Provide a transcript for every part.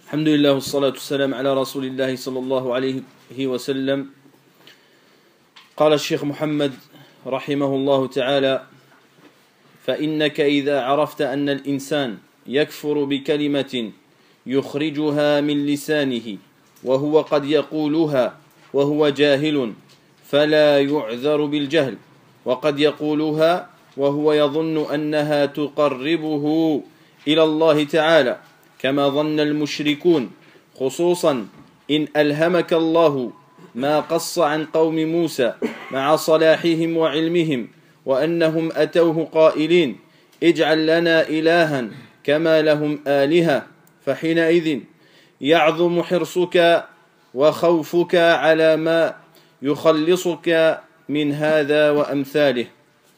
الحمد لله والصلاة والسلام على رسول الله صلى الله عليه وسلم. قال الشيخ محمد رحمه الله تعالى: فإنك إذا عرفت أن الإنسان يكفر بكلمة يخرجها من لسانه وهو قد يقولها وهو جاهل فلا يعذر بالجهل، وقد يقولها وهو يظن أنها تقربه إلى الله تعالى كما ظن المشركون، خصوصا إن ألهمك الله ما قص عن قوم موسى مع صلاحهم وعلمهم وأنهم أتوه قائلين: اجعل لنا إلها كما لهم آلهة، فحينئذ يعظم حرصك وخوفك على ما يخلصك من هذا وأمثاله.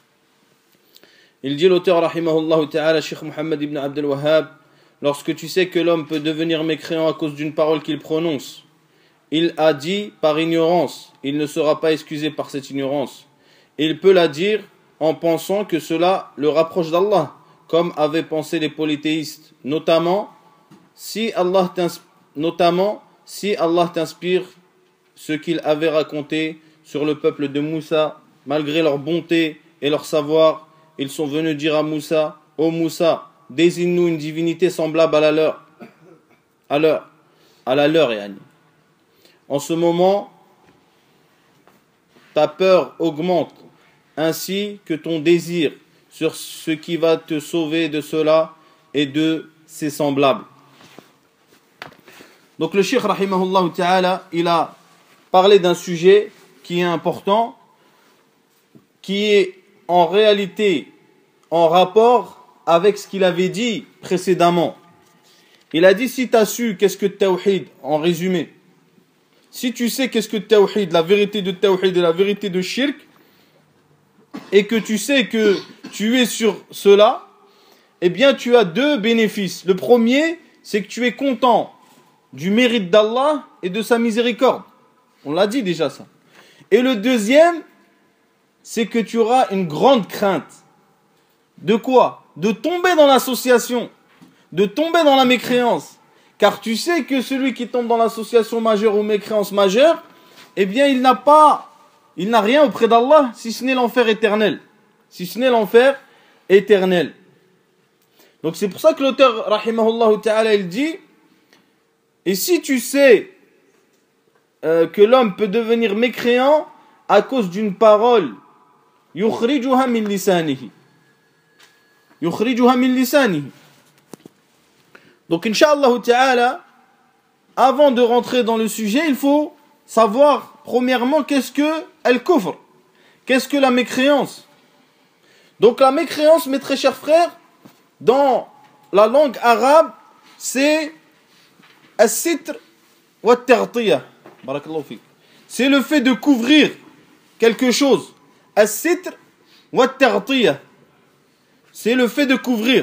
Il dit l'auteur rahimahullah ta'ala, Cheikh Mohammed ibn Abdel Wahhab: lorsque tu sais que l'homme peut devenir mécréant à cause d'une parole qu'il prononce, il a dit par ignorance, il ne sera pas excusé par cette ignorance. Il peut la dire en pensant que cela le rapproche d'Allah, comme avaient pensé les polythéistes, notamment si Allah t'inspire ce qu'il avait raconté sur le peuple de Moussa. Malgré leur bonté et leur savoir, ils sont venus dire à Moussa: ô Moussa, désigne-nous une divinité semblable à la leur. En ce moment, ta peur augmente, ainsi que ton désir sur ce qui va te sauver de cela et de ses semblables. Donc le Cheikh rahimahullah ta'ala, il a parlé d'un sujet qui est important, qui est en réalité en rapport avec ce qu'il avait dit précédemment. Il a dit: si tu as su qu'est-ce que Tawhid, en résumé, si tu sais qu'est-ce que Tawhid, la vérité de Tawhid et la vérité de Shirk, et que tu sais que tu es sur cela, eh bien tu as deux bénéfices. Le premier, c'est que tu es content du mérite d'Allah et de sa miséricorde. On l'a dit déjà ça. Et le deuxième, c'est que tu auras une grande crainte. De quoi? De tomber dans l'association, de tomber dans la mécréance. Car tu sais que celui qui tombe dans l'association majeure ou mécréance majeure, eh bien il n'a rien auprès d'Allah, si ce n'est l'enfer éternel. Donc c'est pour ça que l'auteur, rahimahullah ta'ala, il dit: et si tu sais que l'homme peut devenir mécréant à cause d'une parole, yukhrijuha min lisanihi. Donc Inch'Allah ta'ala, avant de rentrer dans le sujet, il faut savoir premièrement qu'est-ce que al-kufr, qu'est-ce que la mécréance. Donc la mécréance, mes très chers frères, dans la langue arabe, c'est as-sitr wa at-taghtiyah. Barakallahu fik. C'est le fait de couvrir quelque chose. As-sitr wa at-taghtiyah. C'est le fait de couvrir.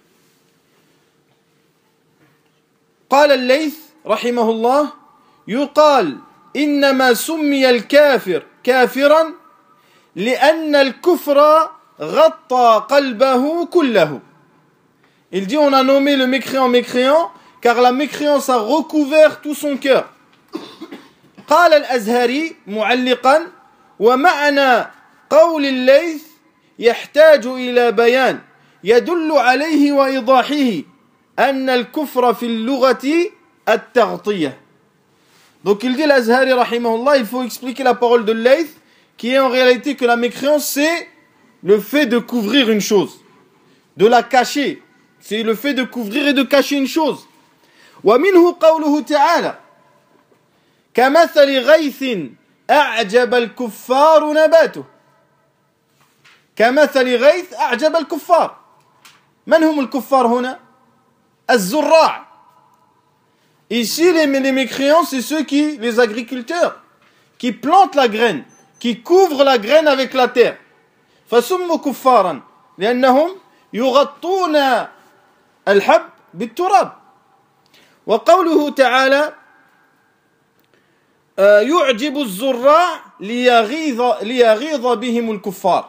قال الليث رحمه الله: يقال إنما سمي الكافر كافرا لأن الكفر غطى قلبه كله. Il dit: on a nommé le mécréant mécréant car la mécréance a recouvert tout son cœur. قال الأزهري معلقا: ومعنى قول الليث يحتاج إلى بيان يدل عليه وإيضاحه أن الكفر في اللغة التغطية. Donc il dit, l'Azhari rahimahullah, il faut expliquer la parole de Layth, qui est en réalité que la mécréance, c'est le fait de couvrir une chose, de la cacher. C'est le fait de couvrir et de cacher une chose. ومنه قوله تعالى: كمثل غيث أعجب الكفار نباته. كمثل غيث أعجب الكفار. من هم الكفار هنا؟ الزراع. Ici, les mécréants, c'est ceux les agriculteurs, qui plantent la graine, qui couvrent la graine avec la terre. فسموا كفارا لأنهم يغطون الحب بالتراب. وقوله تعالى: يعجب الزراع ليغيظ بهم الكفار.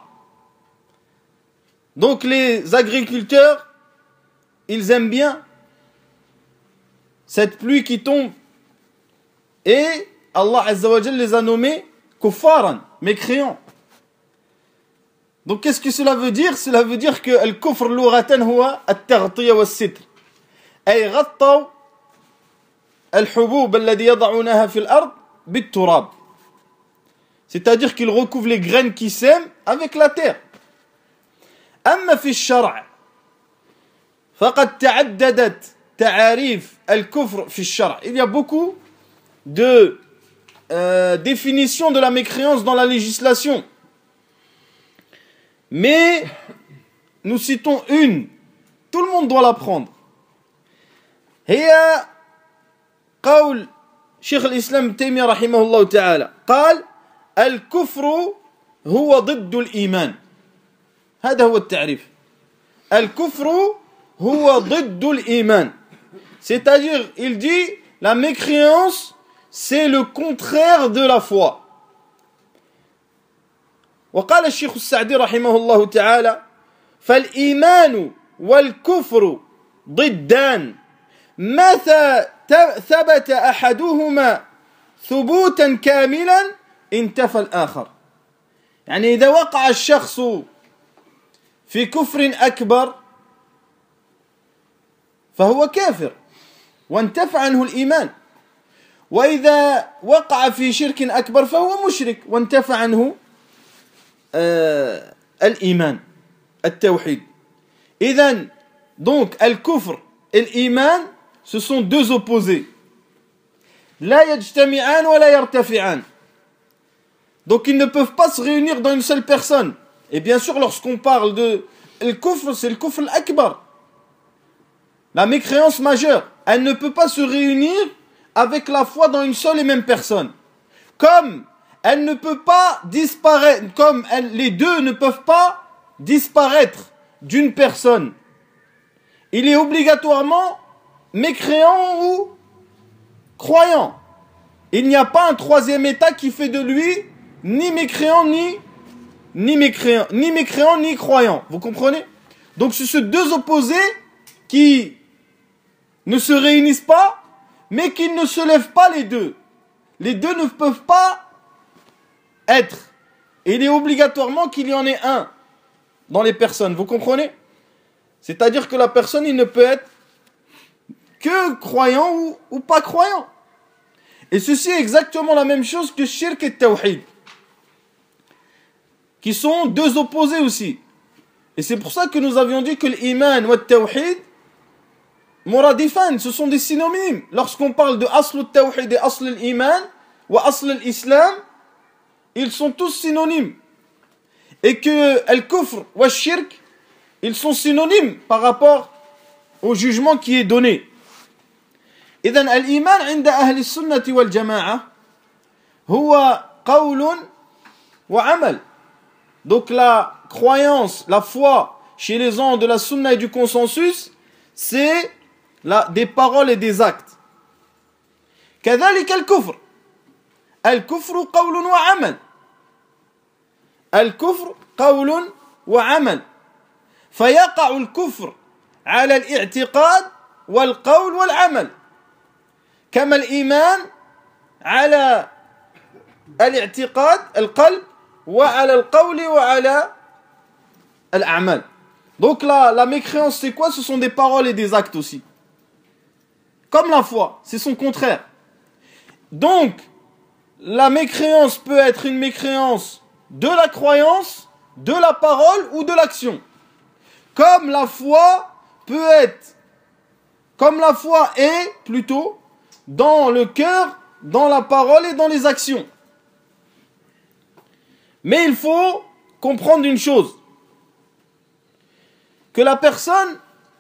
Donc les agriculteurs, ils aiment bien cette pluie qui tombe. Et Allah Azza wa Jal les a nommés kuffaran, mécréants. Donc qu'est-ce que cela veut dire? Cela veut dire que al-kufr lughatan huwa at-taghtiya was-sitr. Ay ghattaw al-hubub alladhi yad'unaha fil ard bit-turab. C'est-à-dire qu'ils recouvrent les graines qui sèment avec la terre. Amma fi ash-shar' faqad ta'addadat ta'arif al-kufr fi ash-shar'. Il y a beaucoup de définitions de la mécréance dans la législation. Mais nous citons une. Tout le monde doit la prendre. هي قول شيخ الإسلام ابن تيمية رحمه الله تعالى قال الكفر هو ضد الإيمان. هذا هو التعريف. الكفر هو ضد الإيمان. C'est-à-dire, il dit, la mécréance, c'est le contraire de la foi. وقال الشيخ السعدي رحمه الله تعالى فالإيمان والكفر ضدان متى ثبت أحدهما ثبوتا كاملا انتفى الآخر. يعني إذا وقع الشخص في كفر أكبر فهو كافر وانتفى عنه الإيمان، وإذا وقع في شرك أكبر فهو مشرك وانتفى عنه الإيمان التوحيد. إذن donc al-kufr et l'iman ce sont deux opposés. لا يجتمعان ولا يرتفعان. Donc ils ne peuvent pas se réunir dans une seule personne. Et bien sûr lorsqu'on parle de al-kufr, c'est le kufr al-akbar, la mécréance majeure. Elle ne peut pas se réunir avec la foi dans une seule et même personne. Comme elle ne peut pas disparaître, les deux ne peuvent pas disparaître d'une personne. Il est obligatoirement mécréant ou croyant. Il n'y a pas un troisième état qui fait de lui ni mécréant ni croyant. Vous comprenez? Donc ce sont deux opposés qui ne se réunissent pas, mais qui ne se lèvent pas les deux. Les deux ne peuvent pas être. Et il est obligatoirement qu'il y en ait un dans les personnes. Vous comprenez? C'est-à-dire que la personne, il ne peut être que croyant ou pas croyant. Et ceci est exactement la même chose que shirk et tawhid, qui sont deux opposés aussi. Et c'est pour ça que nous avions dit que l'iman ou le tawhid, muradifan, ce sont des synonymes. Lorsqu'on parle de asl al-tawhid et asl al-iman ou asl al-islam, ils sont tous synonymes. Et que al-kufr ou al-shirk, ils sont synonymes par rapport au jugement qui est donné. إذن الإيمان عند أهل السنة والجماعة هو قول وعمل. Donc la croyance, la foi chez les gens de la sunna et du consensus, c'est des paroles et des actes. كذلك الكفر. الكفر قول وعمل. الكفر قول وعمل. فيقع الكفر على الاعتقاد والقول والعمل، كما الإيمان على الاعتقاد القلب وعلى القول وعلى الأعمال. Donc la mécréance c'est quoi? Ce sont des paroles et des actes aussi. Comme la foi, c'est son contraire. Donc la mécréance peut être une mécréance de la croyance, de la parole ou de l'action. Comme la foi peut être, comme la foi est plutôt dans le cœur, dans la parole et dans les actions. Mais il faut comprendre une chose, que la personne,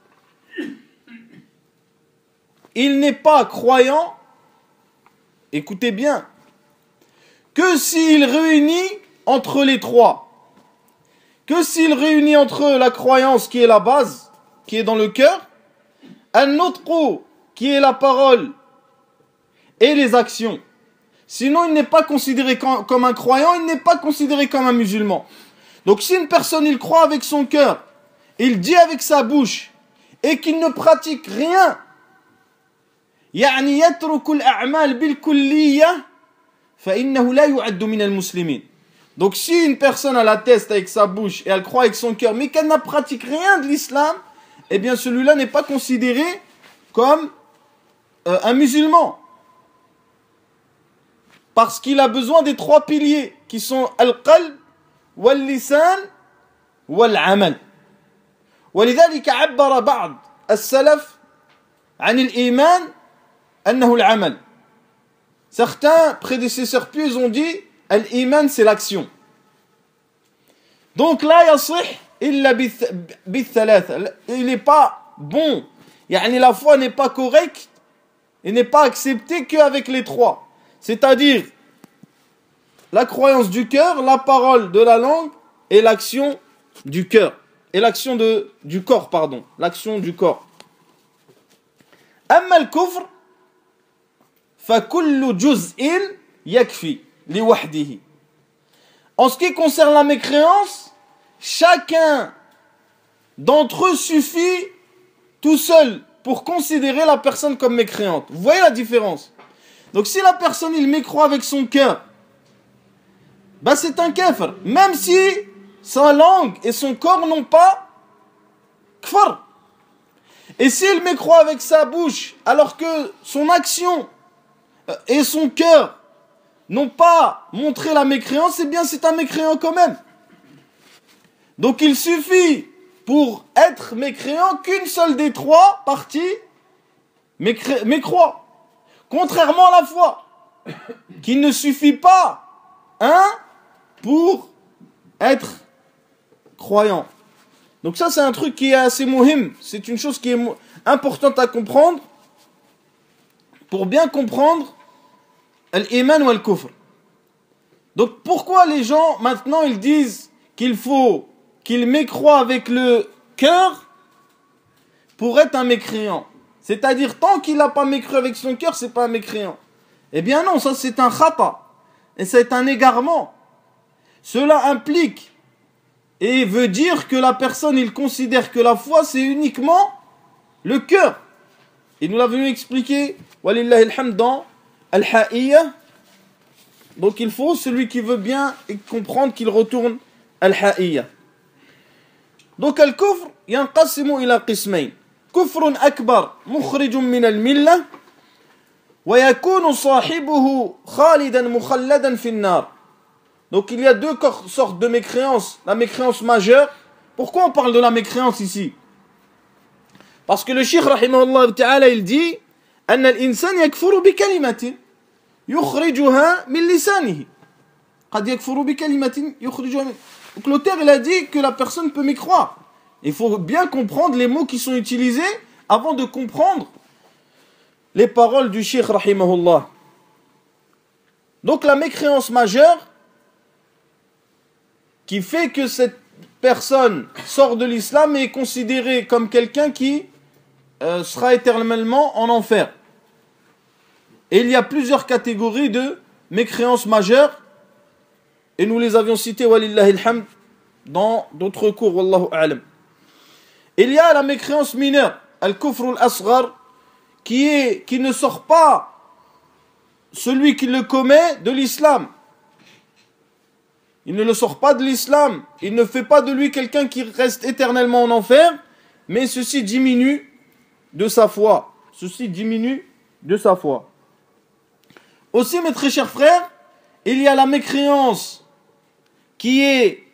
il n'est pas croyant, écoutez bien, que s'il réunit entre les trois, que s'il réunit entre la croyance qui est la base, qui est dans le cœur, un autre qui est la parole et les actions. Sinon, il n'est pas considéré comme un croyant, il n'est pas considéré comme un musulman. Donc si une personne, il croit avec son cœur, il dit avec sa bouche, et qu'il ne pratique rien, يعني يترك الأعمال بالكلية فإنه لا يعد من المسلمين. Donc si une personne elle atteste avec sa bouche et elle croit avec son cœur mais qu'elle n'a pratique rien de l'islam, eh bien celui-là n'est pas considéré comme un musulman. Parce qu'il a besoin des trois piliers qui sont al-qalb, wal-lisan, wal-amal. ولذلك عبر بعض السلف عن الإيمان أنه العمل. Certains prédécesseurs pieux ont dit al-iman c'est l'action. Donc là يصح إلا بالثلاثة. Il n'est pas bon. يعني la foi n'est pas correcte et n'est pas acceptée qu'avec les trois. C'est-à-dire la croyance du cœur, la parole de la langue et l'action du cœur. Et l'action du corps, pardon. L'action du corps. أما الكفر فكل جزء يكفي لوحده. En ce qui concerne la mécréance, chacun d'entre eux suffit tout seul pour considérer la personne comme mécréante. Vous voyez la différence? Donc si la personne il mécroit avec son cœur, bah c'est un kafir, même si sa langue et son corps n'ont pas kfar. Et s'il mécroit avec sa bouche, alors que son action et son cœur n'ont pas montré la mécréance, eh bien c'est un mécréant quand même. Donc il suffit pour être mécréant qu'une seule des trois parties mécroit. Contrairement à la foi, qu'il ne suffit pas pour être croyant. Donc ça c'est un truc qui est assez muhim, c'est une chose qui est importante à comprendre pour bien comprendre l'iman ou al-kufr. Donc pourquoi les gens maintenant ils disent qu'il faut qu'ils mécroient avec le cœur pour être un mécréant? C'est-à-dire tant qu'il n'a pas mécru avec son cœur, c'est pas un mécréant. Eh bien non, ça c'est un khata et c'est un égarement. Cela implique et veut dire que la personne, il considère que la foi, c'est uniquement le cœur. Et nous l'avons expliqué, walillahi alhamd, dans Al-Ha'iyya. Donc il faut, celui qui veut bien comprendre, qu'il retourne Al-Ha'iyya. Donc al-kufr, yanqasimu ila qismayn. كفر أكبر مخرج من الملة ويكون صاحبه خالدا مخلدا في النار. Donc il y a deux sortes de mécréance. La mécréance majeure. Pourquoi on parle de la mécréance ici? Parce que le cheikh rahimahullah ta'ala il dit أن الإنسان يكفر بكلمة يخرجها من لسانه. قد يكفر بكلمة يخرجها من. Donc l'auteur il a dit que la personne peut mécroire. Il faut bien comprendre les mots qui sont utilisés avant de comprendre les paroles du cheikh rahimahullah. Donc la mécréance majeure qui fait que cette personne sort de l'islam et est considérée comme quelqu'un qui sera éternellement en enfer. Et il y a plusieurs catégories de mécréance majeure et nous les avions citées walillahi alhamd dans d'autres cours, wallahu a'lam. Il y a la mécréance mineure, al-kufr al-asghar, qui ne sort pas celui qui le commet de l'islam. Il ne le sort pas de l'islam, il ne fait pas de lui quelqu'un qui reste éternellement en enfer, mais ceci diminue de sa foi. Ceci diminue de sa foi. Aussi, mes très chers frères, il y a la mécréance qui est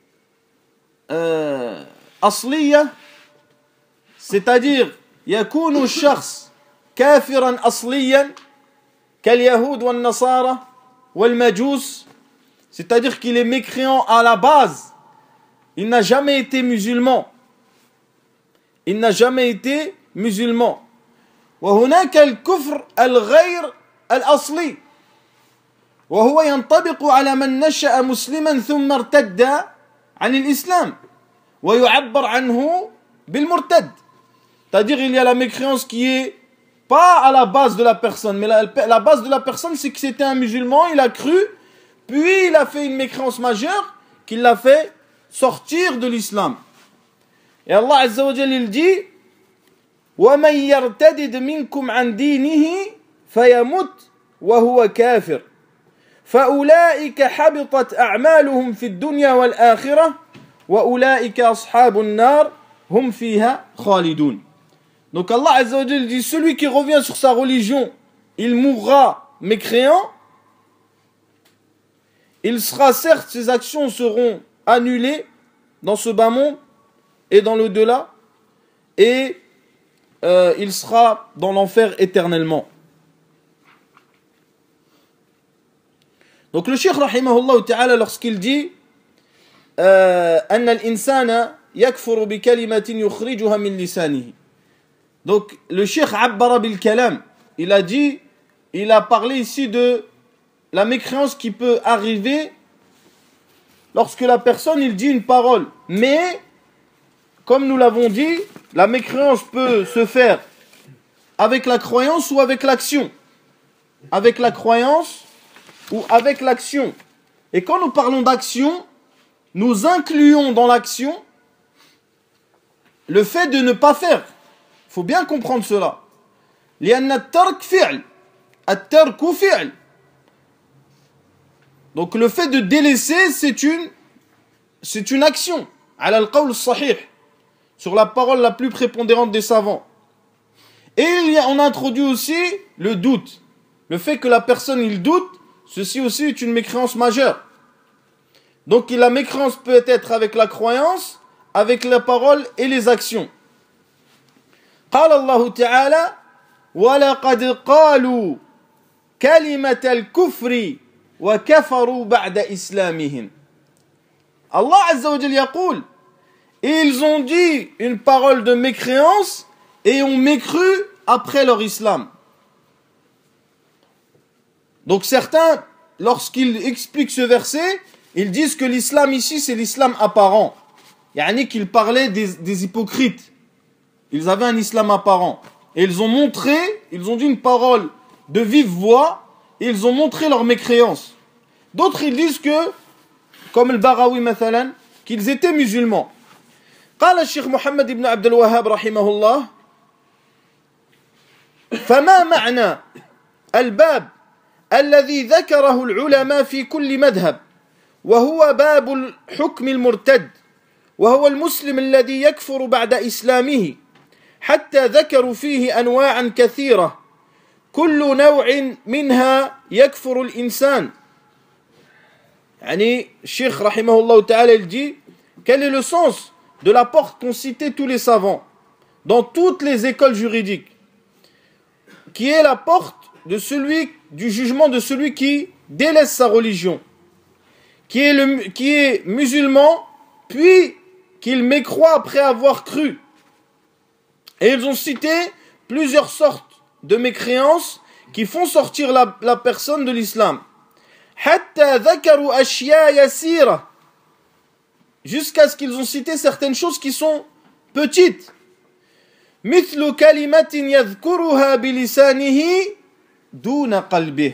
asliya, c'est-à-dire يكون الشخص كافرا أصليا كاليهود والنصارى والمجوس, c'est-à-dire qu'il est mécréant à la base, il n'a jamais été musulman, il n'a jamais été musulman. وهناك الكفر الغير الأصلي وهو ينطبق على من نشأ مسلما ثم ارتد عن الإسلام ويعبر عنه بالمرتد. C'est-à-dire il y a la mécréance qui est pas à la base de la personne, mais la base de la personne c'est que c'était un musulman, il a cru, puis il a fait une mécréance majeure qui l'a fait sortir de l'islam. Et Allah Azza wa Jalla il dit ومن يرتدد منكم عن دينه فيمت وهو كافر فأولئك حبطت أعمالهم في الدنيا والآخرة وأولئك أصحاب النار هم فيها خالدون. Donc Allah Azza wa Jalla dit, celui qui revient sur sa religion, il mourra mécréant. Il sera, certes, ses actions seront annulées dans ce bas monde et dans l'au-delà, et il sera dans l'enfer éternellement. Donc le Cheikh rahimahullah ta'ala, lorsqu'il dit أن الإنسان يكفر بكلمة يخرجها من لسانه. Donc le Cheikh عبر بالكلام, il a parlé ici de la mécréance qui peut arriver lorsque la personne il dit une parole. Mais comme nous l'avons dit, la mécréance peut se faire avec la croyance ou avec l'action. Avec la croyance ou avec l'action. Et quand nous parlons d'action, nous incluons dans l'action le fait de ne pas faire. Il faut bien comprendre cela. لأن الترك فعل. الترك فعل. Donc le fait de délaisser, c'est une action. على القول الصحيح. Sur la parole la plus prépondérante des savants. Et on a introduit aussi le doute. Le fait que la personne il doute, ceci aussi est une mécréance majeure. Donc la mécréance peut être avec la croyance, avec la parole et les actions. قال الله تعالى ولقد قالوا كلمة الكفر وكفروا بعد إسلامهم. Allah Azza wa Jalla يقول, et ils ont dit une parole de mécréance et ont mécru après leur islam. Donc certains, lorsqu'ils expliquent ce verset, ils disent que l'islam ici c'est l'islam apparent. Yani qu'ils parlaient des hypocrites. Ils avaient un islam apparent. Et ils ont dit une parole de vive voix, et ils ont montré leur mécréance. D'autres ils disent que, comme le Barawi mathalan, qu'ils étaient musulmans. قال الشيخ محمد بن عبد الوهاب رحمه الله فما معنى الباب الذي ذكره العلماء في كل مذهب وهو باب الحكم المرتد وهو المسلم الذي يكفر بعد إسلامه حتى ذكروا فيه أنواعا كثيرة كل نوع منها يكفر الإنسان. يعني الشيخ رحمه الله تعالى il dit, quel est le sens de la porte qu'ont cité tous les savants dans toutes les écoles juridiques, qui est la porte du jugement de celui qui délaisse sa religion, qui est musulman, puis qu'il mécroit après avoir cru. Et ils ont cité plusieurs sortes de mécréances qui font sortir la personne de l'islam. حتى ذكروا أشياء يسيرة, jusqu'à ce qu'ils ont cité certaines choses qui sont petites. مثل كلمة يذكرها بلسانه دون قلبه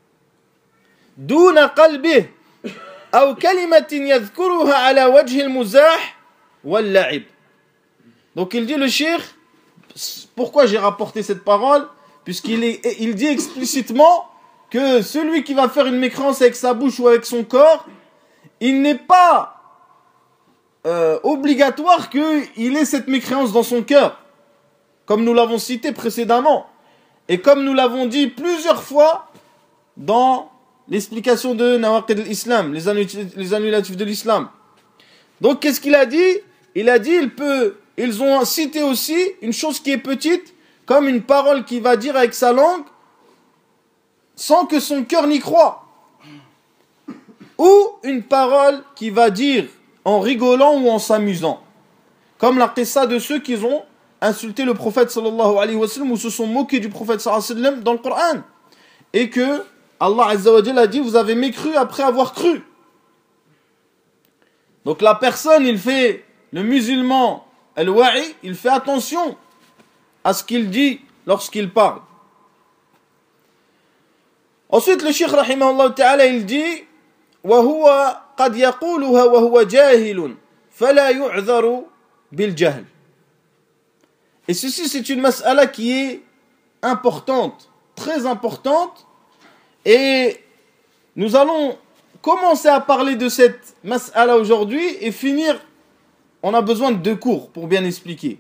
أو كلمة يذكرها على وجه المزاح واللعب. Donc il dit le cheikh, pourquoi j'ai rapporté cette parole? Puisqu'il dit explicitement que celui qui va faire une mécréance avec sa bouche ou avec son corps, il n'est pas obligatoire qu'il ait cette mécréance dans son cœur, comme nous l'avons cité précédemment, et comme nous l'avons dit plusieurs fois dans l'explication de Nawaqid al-Islam, les annulatifs de l'islam. Donc qu'est-ce qu'il a dit? Il a dit ils ont cité aussi une chose qui est petite, comme une parole qu'il va dire avec sa langue sans que son cœur n'y croit, ou une parole qu'il va dire en rigolant ou en s'amusant, comme la qissa de ceux qui ont insulté le prophète sallallahu alayhi wa sallam ou se sont moqués du prophète sallallahu alayhi wa sallam dans le Coran, et que Allah Azza wa Jalla a dit, vous avez mécru après avoir cru. Donc la personne, le musulman al-wa'i, il fait attention à ce qu'il dit lorsqu'il parle. Ensuite le cheikh rahimahullah ta'ala il dit وهو قد يقولها وهو جاهل فلا يعذر بالجهل. Et ceci, c'est une mas'ala qui est importante, très importante. Et nous allons commencer à parler de cette mas'ala aujourd'hui et finir. On a besoin de 2 cours pour bien expliquer.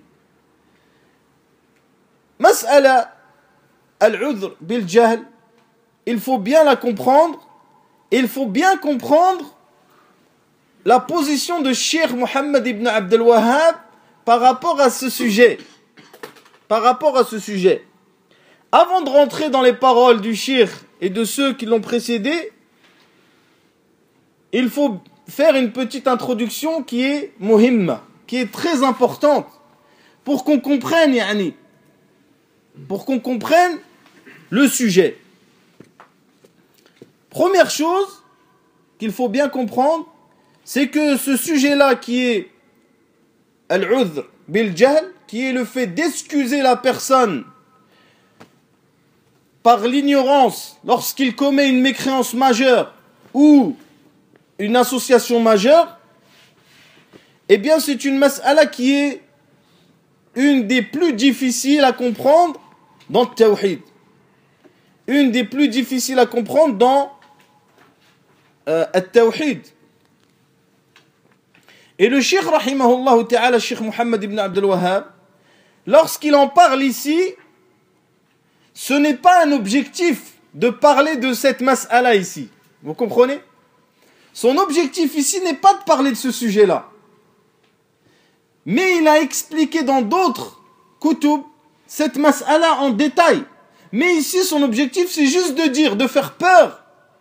Mas'ala al-udhr bil-jahl, il faut bien la comprendre. Il faut bien comprendre la position de Cheikh Mohammed ibn Abdel Wahhab par rapport à ce sujet. Par rapport à ce sujet. Avant de rentrer dans les paroles du Cheikh et de ceux qui l'ont précédé, il faut faire une petite introduction qui est muhimma, qui est très importante pour qu'on comprenne, pour qu'on comprenne le sujet. Première chose qu'il faut bien comprendre, c'est que ce sujet-là qui est al-udhr bil-jahl, qui est le fait d'excuser la personne par l'ignorance lorsqu'il commet une mécréance majeure ou une association majeure, eh bien c'est une mas'ala qui est une des plus difficiles à comprendre dans le tawhid. Une des plus difficiles à comprendre dans le tawhid. Et le Cheikh rahimahullah ta'ala, Cheikh Mohammed ibn Abdel Wahhab, lorsqu'il en parle ici, ce n'est pas un objectif de parler de cette mas'ala ici. Vous comprenez? Son objectif ici n'est pas de parler de ce sujet-là. Mais il a expliqué dans d'autres kutub cette mas'ala en détail. Mais ici, son objectif, c'est juste de dire, de faire peur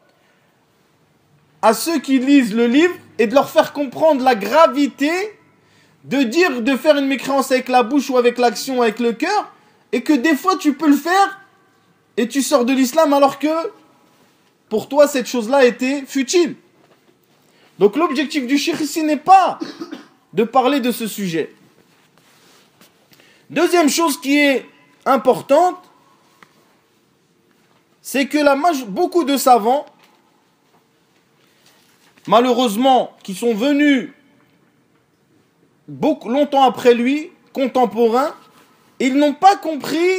à ceux qui lisent le livre et de leur faire comprendre la gravité de dire, de faire une mécréance avec la bouche ou avec l'action, avec le cœur, et que des fois tu peux le faire et tu sors de l'islam alors que pour toi cette chose-là était futile. Donc l'objectif du cheikh ici n'est pas de parler de ce sujet. Deuxième chose qui est importante, c'est que beaucoup de savants, malheureusement, qui sont venus longtemps après lui, contemporains, ils n'ont pas compris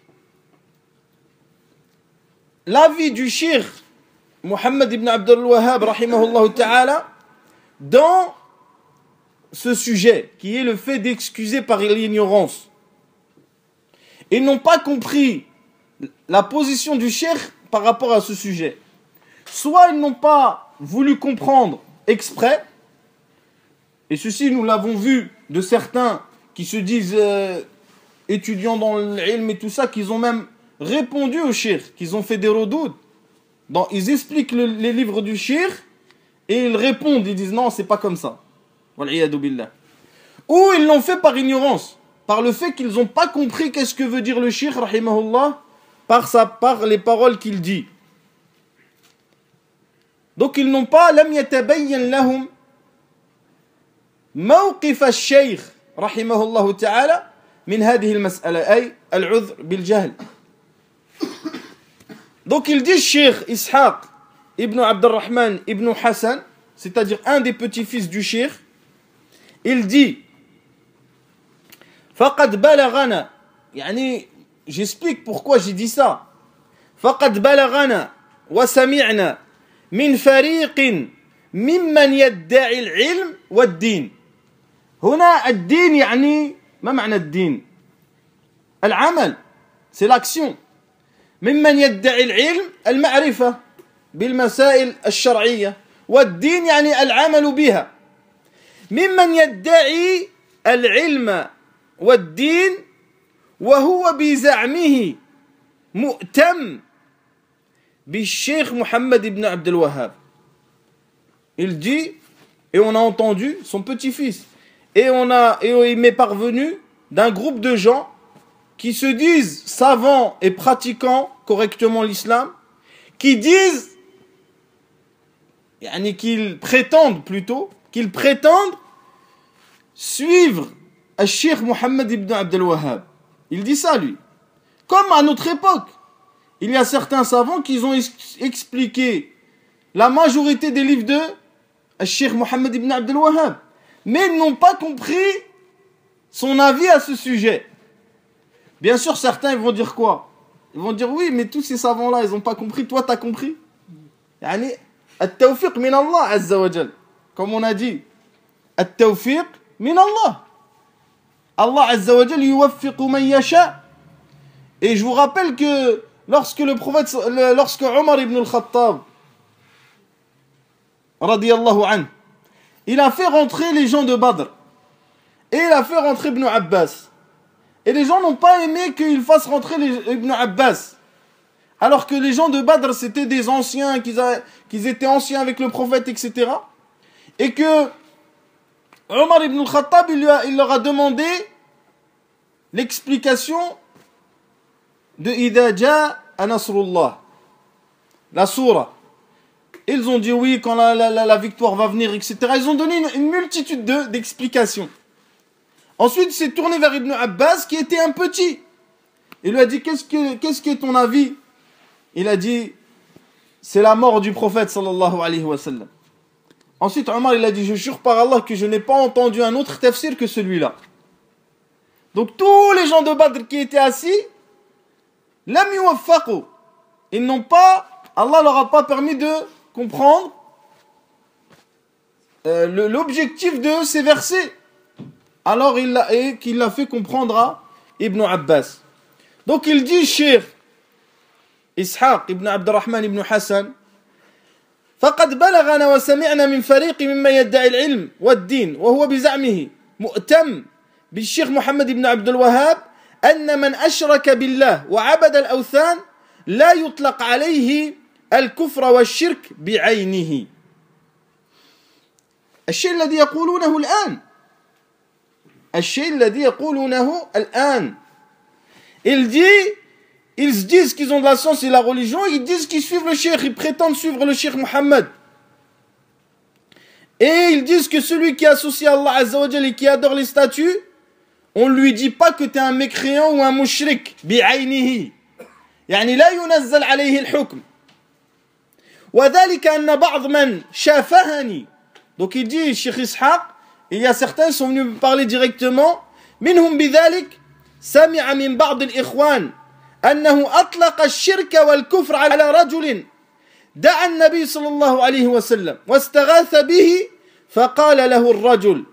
l'avis du cheikh Mohammed ibn Abdel Wahhab rahimahullah ta'ala dans ce sujet, qui est le fait d'excuser par l'ignorance. Ils n'ont pas compris la position du cheikh par rapport à ce sujet. Soit ils n'ont pas voulu comprendre exprès, et ceci nous l'avons vu de certains qui se disent étudiants dans l'ilm et tout ça, qu'ils ont même répondu au cheikh, qu'ils ont fait des redoutes. Ils expliquent les livres du cheikh et ils répondent, ils disent non, c'est pas comme ça. Wal'iyadu billah. Ou ils l'ont fait par ignorance, par le fait qu'ils n'ont pas compris qu'est-ce que veut dire le cheikh rahimahullah par les paroles qu'il dit. Donc ils n'ont pas lam yatabayyan lahum موقف الشيخ رحمه الله تعالى من هذه المسألة أي العذر بالجهل. Donc il dit Cheikh Ishaq ibn Abdurrahman ibn Hassan, c'est-à-dire un des petits-fils du Cheikh, il dit فقد بلغنا, يعني j'explique pourquoi j'ai dit ça. فقد بلغنا وسمعنا من فريق ممن يدعي العلم والدين. هنا الدين يعني ما معنى الدين؟ العمل, c'est l'action. ممن يدعي العلم المعرفة بالمسائل الشرعية, والدين يعني العمل بها. ممن يدعي العلم والدين وهو بزعمه مؤتم بالشيخ محمد بن عبد الوهاب. Il dit, et on a entendu son petit-fils, et il m'est parvenu d'un groupe de gens qui se disent savants et pratiquant correctement l'islam, qui disent, qu'ils prétendent suivre le Cheikh Mohammed ibn Abdel Wahhab. Il dit ça, lui. Comme à notre époque, il y a certains savants qui ont expliqué la majorité des livres de Cheikh Mohammed ibn Abdel Wahhab, mais ils n'ont pas compris son avis à ce sujet. Bien sûr, certains ils vont dire quoi? Ils vont dire oui, mais tous ces savants-là, ils n'ont pas compris. Toi, tu as compris? Yani, at-tawfiq min Allah azza wa jal. Comme on a dit, at-tawfiq min Allah. Allah azza wa jal yuwaffiqu man yasha. Et je vous rappelle que lorsque Omar ibn al-Khattab, radiyallahu anhu, il a fait rentrer les gens de Badr. Et il a fait rentrer Ibn Abbas. Et les gens n'ont pas aimé qu'il fasse rentrer Ibn Abbas. Alors que les gens de Badr, c'était des anciens, qu'ils étaient anciens avec le prophète, etc. Et que Omar ibn al-Khattab, il leur a demandé l'explication de Idha ja'a Nasrullah, la sourate. Ils ont dit oui, quand la victoire va venir, etc. Ils ont donné une multitude d'explications. Ensuite, il s'est tourné vers Ibn Abbas, qui était un petit. Il lui a dit, qu'est-ce qui est ton avis? Il a dit, c'est la mort du prophète, sallallahu alayhi wa sallam. Ensuite, Omar, il a dit, je jure par Allah que je n'ai pas entendu un autre tafsir que celui-là. Donc, tous les gens de Badr qui étaient assis, lam yuwaffaqu. Ils n'ont pas, Allah leur a pas permis de comprendre l'objectif de ces versets. Alors qu'il l'a fait comprendre à Ibn Abbas. Donc il dit, Cheikh Ishaq ibn Abdurrahman ibn Hassan, فقد بلغنا وسمعنا من فريق مما يدعي العلم والدين وهو بزعمه مؤتم بالشيخ محمد بن عبد الوهاب أن من أشرك بالله وعبد الأوثان لا يطلق عليه الكفر والشرك بعينه. الشيء الذي يقولونه الآن ils se disent qu'ils ont de la science et la religion, ils disent qu'ils suivent le cheikh, ils prétendent suivre le cheikh Mohammed. Et ils disent que celui qui associe Allah Azza wa Jalla et qui adore les statues, on ne lui dit pas que tu es un mécréant ou un mushrik, bi'aynihi. يعني لا ينزل عليه الحكم. وذلك أن بعض من شافهني. Donc il dit, Cheikh Ishaq, il y a certains qui sont venus me parler directement. منهم بذلك سمع من بعض الإخوان أنه أطلق الشرك والكفر على رجل دعا النبي صلى الله عليه وسلم واستغاث به فقال له الرجل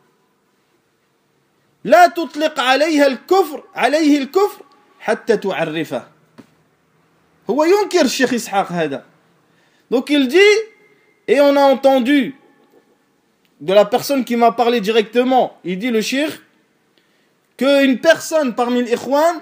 لا تطلق عليه الكفر حتى تعرفه. هو ينكر الشيخ إسحاق هذا. Donc il dit, et on a entendu de la personne qui m'a parlé directement, il dit le cheikh, qu'une personne parmi les Ikhwan,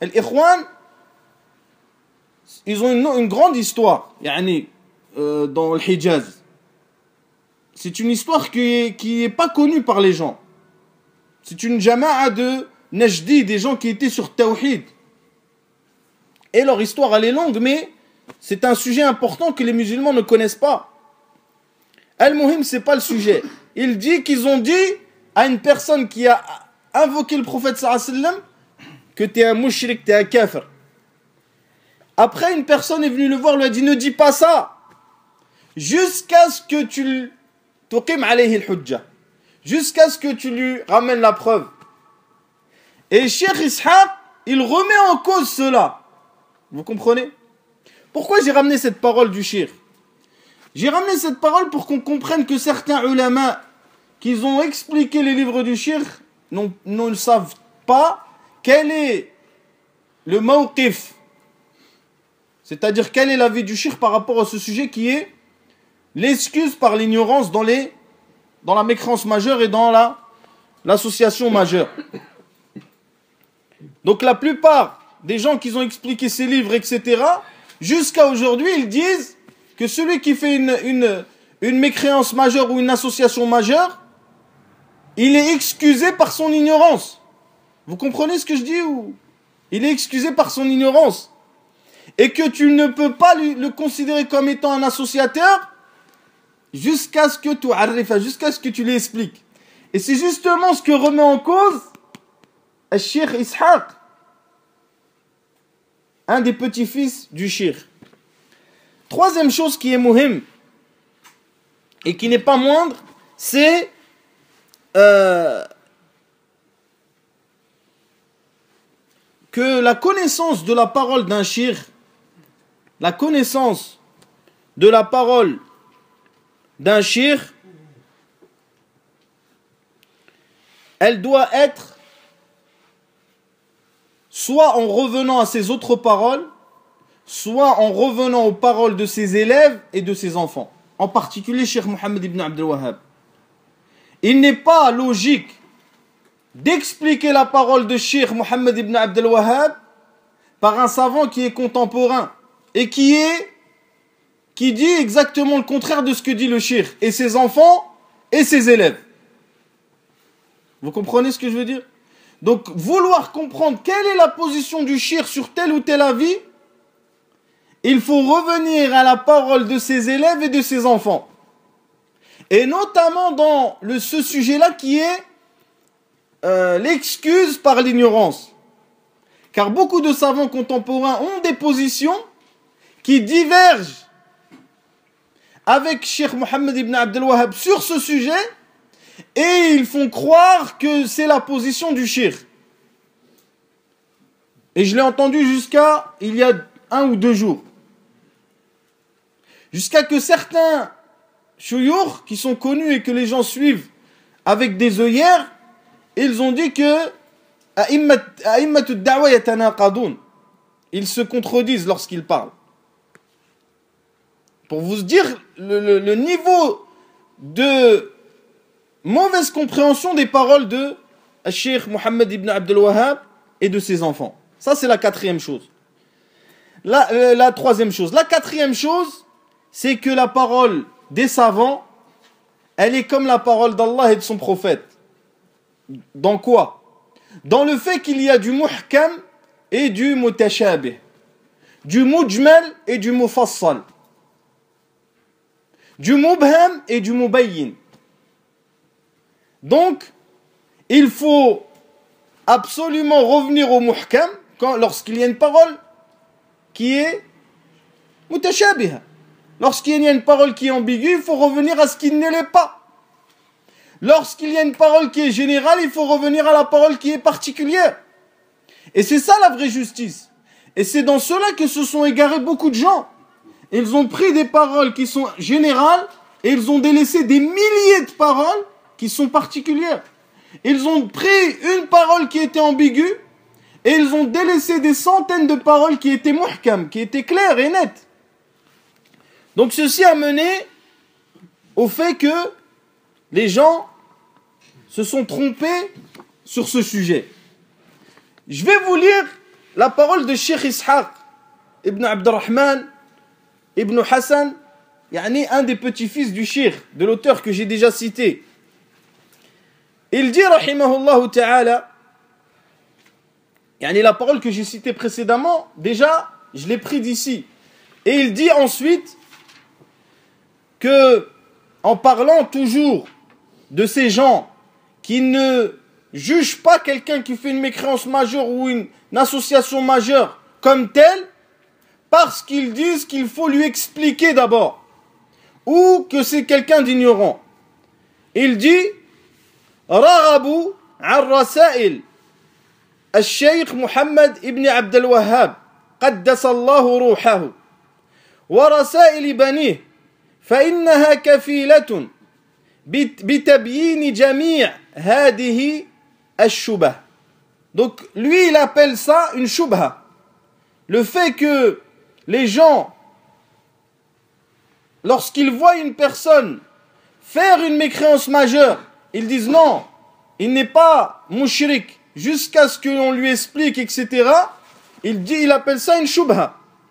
ils ont une grande histoire, yani, dans le Hijaz. C'est une histoire qui est pas connue par les gens. C'est une jama'a de Najdi, des gens qui étaient sur Tawhid. Et leur histoire, elle est longue, mais c'est un sujet important que les musulmans ne connaissent pas. Al-Muhim, c'est pas le sujet. Il dit qu'ils ont dit à une personne qui a invoqué le prophète sallallahu alayhi wa sallam que tu es un mushrik, tu es un kafir. Après, une personne est venue le voir, lui a dit ne dis pas ça jusqu'à ce que tu tuqim alayhi al-hujja, jusqu'à ce que tu lui ramènes la preuve. Et Cheikh Ishaq, il remet en cause cela. Vous comprenez? Pourquoi j'ai ramené cette parole du cheikh? J'ai ramené cette parole pour qu'on comprenne que certains ulama qui ont expliqué les livres du cheikh ne savent pas quel est le mawqif, c'est-à-dire quel est l'avis du cheikh par rapport à ce sujet qui est l'excuse par l'ignorance dans la mécréance majeure et dans l'association majeure. Donc la plupart des gens qui ont expliqué ces livres, etc., jusqu'à aujourd'hui, ils disent que celui qui fait une mécréance majeure ou une association majeure, il est excusé par son ignorance. Vous comprenez ce que je dis ou? Il est excusé par son ignorance. Et que tu ne peux pas le considérer comme étant un associateur jusqu'à ce que tu lui expliques. Et c'est justement ce que remet en cause le Cheikh Ishaq, un des petits-fils du cheikh. Troisième chose qui est muhim et qui n'est pas moindre, c'est que que la connaissance de la parole d'un shir, la connaissance de la parole d'un shir, elle doit être soit en revenant à ses autres paroles, soit en revenant aux paroles de ses élèves et de ses enfants. En particulier Cheikh Mohammed ibn Abdel Wahhab. Il n'est pas logique d'expliquer la parole de Cheikh Mohammed ibn Abdel Wahhab par un savant qui est contemporain et qui dit exactement le contraire de ce que dit le Cheikh et ses enfants et ses élèves. Vous comprenez ce que je veux dire? Donc, vouloir comprendre quelle est la position du Cheikh sur tel ou tel avis, il faut revenir à la parole de ses élèves et de ses enfants. Et notamment dans ce sujet-là qui est l'excuse par l'ignorance. Car beaucoup de savants contemporains ont des positions qui divergent avec Cheikh Mohammed ibn Abdel Wahhab sur ce sujet, et ils font croire que c'est la position du cheikh. Et je l'ai entendu jusqu'à il y a 1 ou 2 jours. Jusqu'à que certains chouyours qui sont connus et que les gens suivent avec des œillères, ils ont dit que a'immat ad-da'wa yatanaqadun. Ils se contredisent lorsqu'ils parlent. Pour vous dire le niveau de mauvaise compréhension des paroles de Cheikh Mohammed ibn Abdel Wahhab et de ses enfants. Ça, c'est la 4e chose. La 3e chose. La 4e chose, c'est que la parole des savants, elle est comme la parole d'Allah et de son prophète. Dans quoi? Dans le fait qu'il y a du muhkam et du mutashabih, du mujmal et du mufassal, du mubham et du mubayyin. Donc, il faut absolument revenir au muhkam lorsqu'il y a une parole qui est mutashabiha. Lorsqu'il y a une parole qui est ambiguë, il faut revenir à ce qui ne l'est pas. Lorsqu'il y a une parole qui est générale, il faut revenir à la parole qui est particulière. Et c'est ça la vraie justice. Et c'est dans cela que se sont égarés beaucoup de gens. Ils ont pris des paroles qui sont générales et ils ont délaissé des milliers de paroles qui sont particulières. Ils ont pris une parole qui était ambiguë et ils ont délaissé des centaines de paroles qui étaient muhkam, qui étaient claires et nettes. Donc ceci a mené au fait que les gens se sont trompés sur ce sujet. Je vais vous lire la parole de Cheikh Ishaq ibn Abdurrahman ibn Hassan, un des petits-fils du Cheikh, de l'auteur que j'ai déjà cité. Il dit, rahimahullah ta'ala, la parole que j'ai citée précédemment, déjà, je l'ai pris d'ici. Et il dit ensuite que, en parlant toujours de ces gens qui ne jugent pas quelqu'un qui fait une mécréance majeure ou une association majeure comme telle, parce qu'ils disent qu'il faut lui expliquer d'abord, ou que c'est quelqu'un d'ignorant. Il dit رغبوا عن رسائل الشيخ محمد ابن عبد الوهاب قدس الله روحه ورسائل بنيه فإنها كفيلة بتبيين جميع هذه الشبه. Donc lui il appelle ça une shubha. Le fait que les gens, lorsqu'ils voient une personne faire une mécréance majeure, ils disent non, il n'est pas mushrik, jusqu'à ce que l'on lui explique, etc. Il appelle ça une shubha.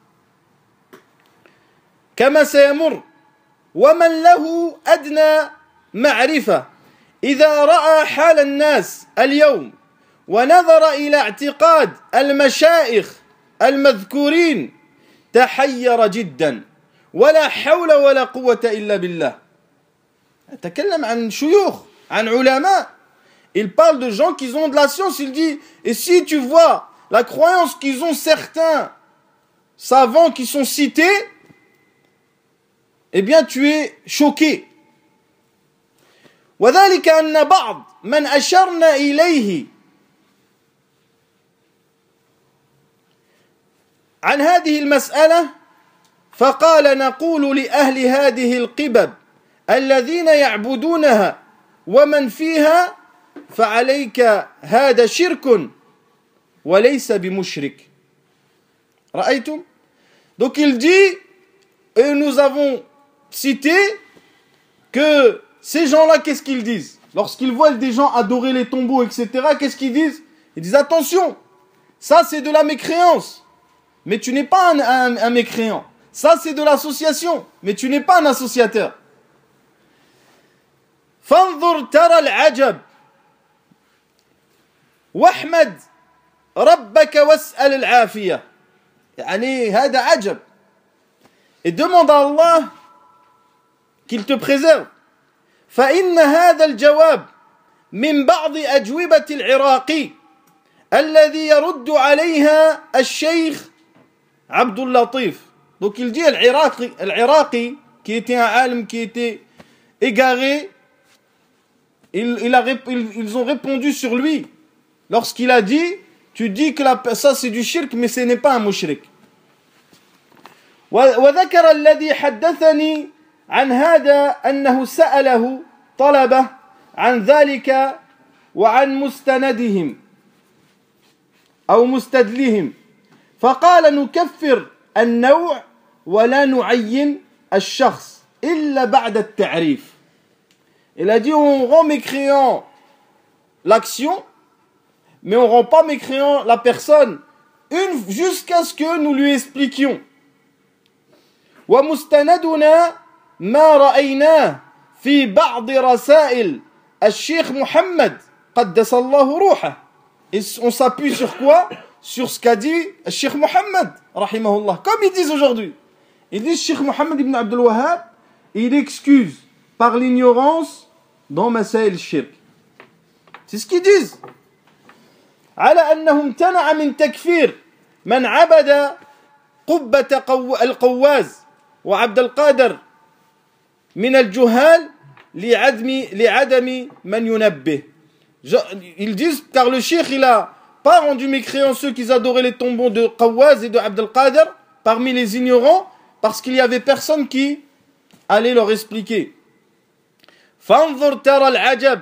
كما سيمر ومن له أدنى معرفة إذا رأى حال الناس اليوم ونظر إلى اعتقاد المشايخ المذكورين تحير جدا ولا حول ولا قوة إلا بالله. أتكلم عن شيوخ عن علماء. Il parle de gens qui ont de la science. Il dit, et si tu vois la croyance qu'ils ont certains savants qui sont cités, eh bien tu es choqué. وذلك أن بعض من أشرنا إليه عن هذه المسألة فقال نقول لأهل هذه القبب الذين يعبدونها ومن فيها فعليك هذا شرك وليس بمشرك. رأيتم؟ Donc il dit, et nous avons cité que ces gens-là, qu'est-ce qu'ils disent? Lorsqu'ils voient des gens adorer les tombeaux, etc., qu'est-ce qu'ils disent? Ils disent attention, ça c'est de la mécréance, mais tu n'es pas un mécréant. Ça c'est de l'association, mais tu n'es pas un associateur. فانظر ترى العجب واحمد ربك واسأل العافية. يعني هذا عجب. Et demande à Allah qu'il te préserve. فإن هذا الجواب من بعض أجوبة العراقي الذي يرد عليها الشيخ عبد اللطيف. Donc il dit العراقي qui était un alim qui était égaré, ils ont répondu sur lui lorsqu'il a dit tu dis que ça c'est du shirk mais ce n'est pas un mushrik. وذكر الذي حدثني عن هذا أنه سأله طلبة عن ذلك وعن مستندهم أو مستدلهم فقال نكفر النوع ولا نعين الشخص إلا بعد التعريف. Il a dit on rend mécréant l'action mais on ne rend pas mécréant la personne jusqu'à ce que nous lui expliquions. ومستندنا ما رأيناه في بعض رسائل الشيخ محمد قدس الله روحه. Et on s'appuie sur quoi? Sur ce qu'a dit le Cheikh Mohammed rahimahullah. Comme ils disent aujourd'hui, ils disent Cheikh Mohammed ibn Abdul Wahhab, il excuse par l'ignorance dans Masail al-Shirk. C'est ce qu'ils disent. على أنه امتنع من تكفير من عبد قبة القواز وعبد القادر من الجهال لعدم من ينبه. Ils disent car le cheikh il a pas rendu mécréants ceux qui adoraient les tombeaux de Qawwaz et de Abd al-Qadir parmi les ignorants parce qu'il y avait personne qui allait leur expliquer. فانظر ترى العجب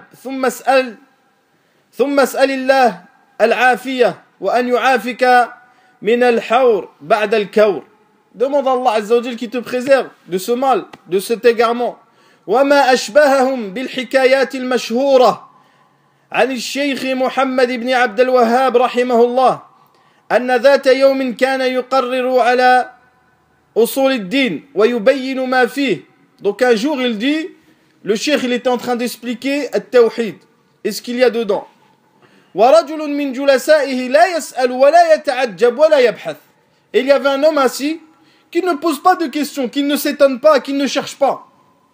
ثم اسأل الله العافية وأن يعافك من الحور بعد الكور. Demande à Allah Azza wa Jal qui te préserve de ce mal, de cet égarement. وما أشبههم بالحكايات المشهورة عن الشيخ محمد بن عبد الوهاب رحمه الله أن ذات يوم كان يقرر على أصول الدين ويبين ما فيه. Donc un jour il dit, le cheikh il était en train d'expliquer التوحيد et ce qu'il y a dedans. ورجل من جلسائه لا يسأل ولا يتعجب ولا يبحث. Et il y avait un homme assis qui ne pose pas de questions, qui ne s'étonne pas, qui ne cherche pas.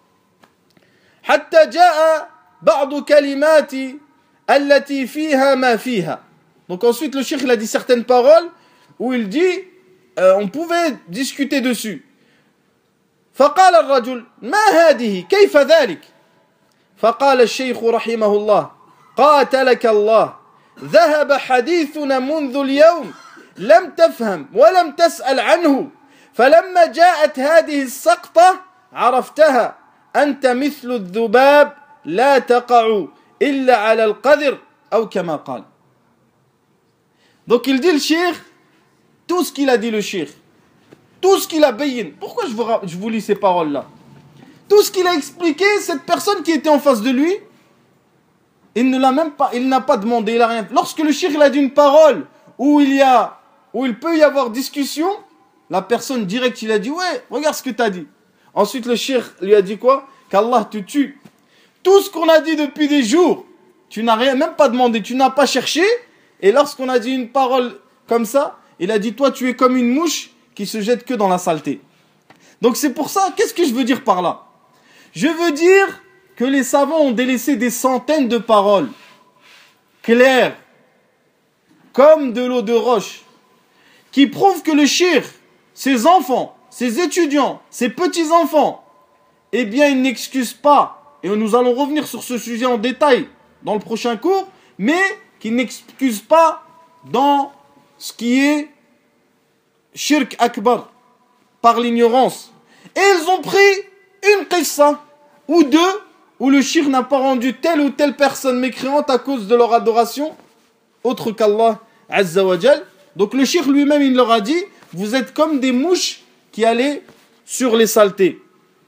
حتى جاء بعض كلمات التي فيها ما فيها. Donc ensuite le cheikh il a dit certaines paroles où il dit on pouvait discuter dessus. فقال الرجل ما هذه كيف ذلك. فقال الشيخ رحمه الله قاتلك الله ذهب حديثنا منذ اليوم لم تفهم ولم تسأل عنه فلما جاءت هذه السقطة عرفتها أنت مثل الذباب لا تقع إلا على القدر أو كما قال. Donc il dit le cheikh tout ce qu'il a dit le cheikh, tout ce qu'il a bayin. Pourquoi je vous lis ces paroles là? Tout ce qu'il a expliqué, cette personne qui était en face de lui, il ne l'a même pas, il n'a pas demandé, il a rien. Lorsque le cheikh il a dit une parole où il peut y avoir discussion, la personne direct il a dit ouais, regarde ce que tu as dit. Ensuite le cheikh lui a dit quoi? Qu'Allah te tue. Tout ce qu'on a dit depuis des jours, tu n'as rien, même pas demandé, tu n'as pas cherché. Et lorsqu'on a dit une parole comme ça, il a dit toi tu es comme une mouche qui se jette que dans la saleté. Donc c'est pour ça, qu'est-ce que je veux dire par là? Je veux dire que les savants ont délaissé des centaines de paroles claires, comme de l'eau de roche, qui prouvent que le cheikh, ses enfants, ses étudiants, ses petits-enfants, eh bien ils n'excusent pas, et nous allons revenir sur ce sujet en détail dans le prochain cours, mais qui n'excusent pas dans ce qui est shirk akbar par l'ignorance. Et ils ont pris une qissa ou deux où le shirk n'a pas rendu telle ou telle personne mécréante à cause de leur adoration autre qu'Allah Azza wa Jal. Donc le shirk lui-même il leur a dit vous êtes comme des mouches qui allaient sur les saletés.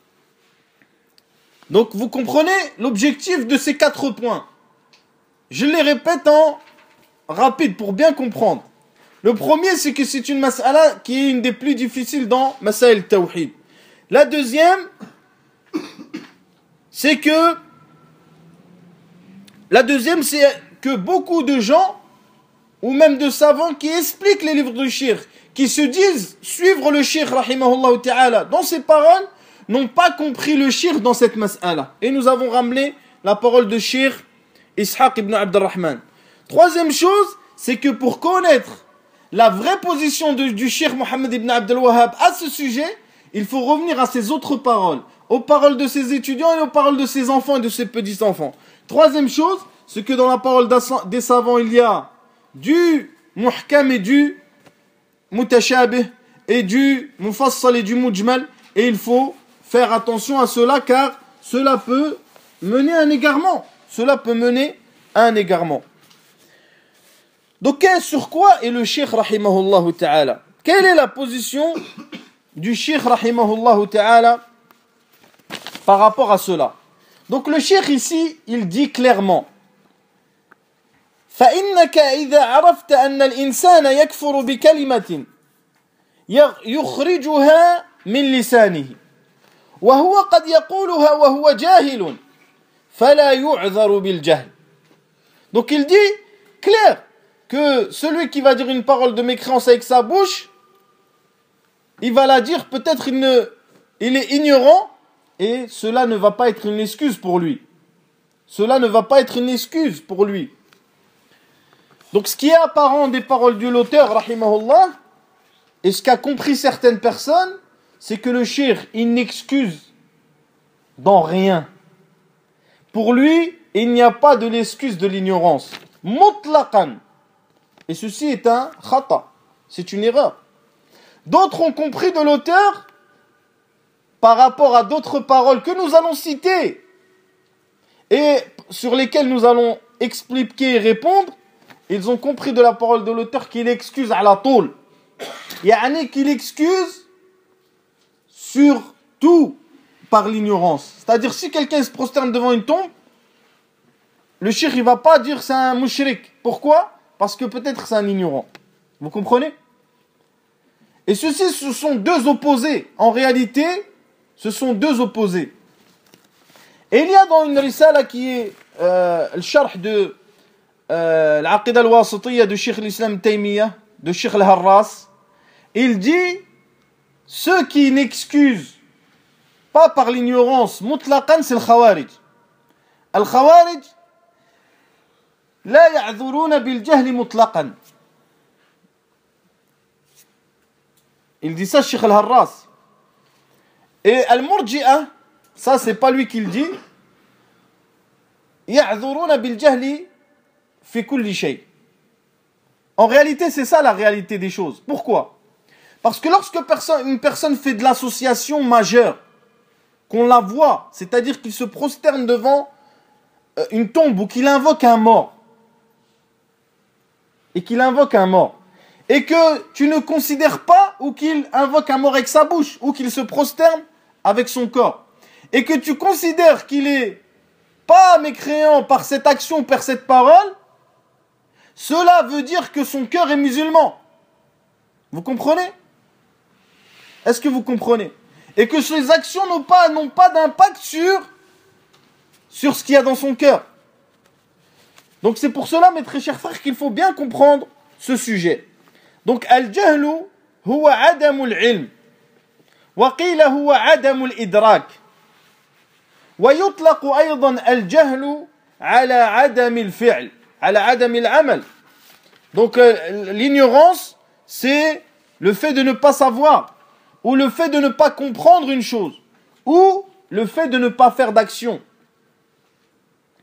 Donc vous comprenez l'objectif de ces 4 points. Je les répète en rapide pour bien comprendre. Le premier, c'est que c'est une mas'ala qui est une des plus difficiles dans Masail Tawhid. La deuxième, c'est que beaucoup de gens, ou même de savants qui expliquent les livres du shirk, qui se disent suivre le shirk, rahimahullah ta'ala, dans ces paroles, n'ont pas compris le shirk dans cette mas'ala. Et nous avons ramené la parole de shirk Ishaq ibn Abdurrahman. Troisième chose, c'est que pour connaître la vraie position du shirk Mohammed ibn Abdul Wahhab à ce sujet, il faut revenir à ses autres paroles, aux paroles de ses étudiants et aux paroles de ses enfants et de ses petits-enfants. Troisième chose, c'est que dans la parole des savants, il y a du muhkam et du mutashabih, et du mufassal et du mujmal, et il faut faire attention à cela car cela peut mener à un égarement. Cela peut mener à un égarement. Donc, sur quoi est le shirk rahimahullah ta'ala? Quelle est la position du shirk rahimahullah ta'ala par rapport à cela? Donc, le shirk ici, il dit clairement فَإِنَّكَ إِذَا عَرَفْتَ أَنَّ الْإِنسَانَ يَكْفُرُ بِكَلِمَةٍ يُخْرِجُهَا مِنْ لِسَانِهِ وَهُوَ قَدْ يَقُولُهَا وَهُوَ جَاهِلٌ فَلَا يُعْذَرُ بِالْجَهْلِ. Donc il dit clair que celui qui va dire une parole de mécréance avec sa bouche, il va la dire, peut-être il est ignorant, et cela ne va pas être une excuse pour lui. Cela ne va pas être une excuse pour lui. Donc ce qui est apparent des paroles de l'auteur, rahimahullah, et ce qu'a compris certaines personnes, c'est que le shirk, il n'excuse dans rien. Pour lui, il n'y a pas de l'excuse de l'ignorance. Mutlaqan. Et ceci est un khata. C'est une erreur. D'autres ont compris de l'auteur par rapport à d'autres paroles que nous allons citer et sur lesquelles nous allons expliquer et répondre. Ils ont compris de la parole de l'auteur qu'il excuse à la toul. Yani qu'il excuse sur tout par l'ignorance. C'est-à-dire si quelqu'un se prosterne devant une tombe, le shirk il va pas dire c'est un mushrik. Pourquoi? Parce que peut-être c'est un ignorant. Vous comprenez? Et ceci, ce sont deux opposés. En réalité, ce sont deux opposés. Et il y a dans une risala qui est le sharh de l'Aqida al-Wasitiyya de Cheikh l'Islam Taymiyyah, de Cheikh al-Harras, il dit ceux qui n'excusent pas par l'ignorance mutlaqan, c'est le khawarij. Al-khawarij la ya'dhuruna bil jahl mutlaqan. Il dit ça Cheikh al-Harras. Et al-Murji'a, ça c'est pas lui qui le dit, ya'dhuruna bil jahli fi kulli shay. En réalité, c'est ça la réalité des choses. Pourquoi? Parce que lorsque une personne fait de l'association majeure, qu'on la voit, c'est-à-dire qu'il se prosterne devant une tombe ou qu'il invoque un mort, et que tu ne considères pas ou qu'il invoque un mort avec sa bouche, ou qu'il se prosterne avec son corps, et que tu considères qu'il est pas mécréant par cette action, par cette parole, cela veut dire que son cœur est musulman. Vous comprenez? Est-ce que vous comprenez? Et que ces actions n'ont pas d'impact sur ce qu'il y a dans son cœur. Donc c'est pour cela, mes très chers frères, qu'il faut bien comprendre ce sujet. Donc, al-jahlu huwa adamul ilm. Wa qila huwa adamul idrak. Wa yutlaqu aydan al-jahlu ala adamil fi'l, ala adamil amal. Donc l'ignorance, c'est le fait de ne pas savoir, ou le fait de ne pas comprendre une chose, ou le fait de ne pas faire d'action.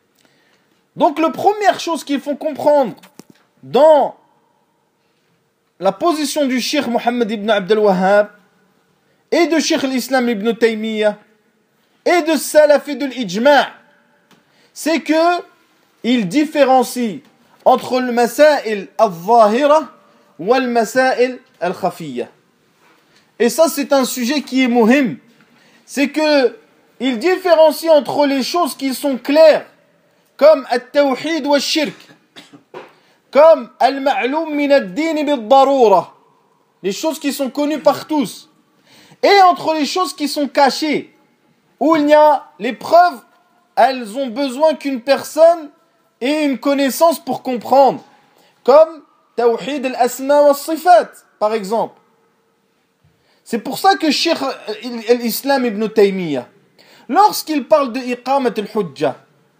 Donc la première chose qu'il faut comprendre dans la position du Cheikh Mohammed ibn Abd al-Wahhab et de Cheikh l'Islam ibn Taymiyyah et de Salaf et de l'Ijma', c'est que il différencie entre le masail al-zahira ou le masail al-khafiyya. Et ça, c'est un sujet qui est muhim. C'est que il différencie entre les choses qui sont claires, comme al-tawhid wa al-shirk, comme al-ma'loum min ad-din bil-darura, les choses qui sont connues par tous, et entre les choses qui sont cachées, où il y a les preuves, elles ont besoin qu'une personne ait une connaissance pour comprendre, comme tawhid al-asma wa al-sifat, par exemple. C'est pour ça que Cheikh l'Islam ibn Taymiyyah, lorsqu'il parle de iqamat al-hujja,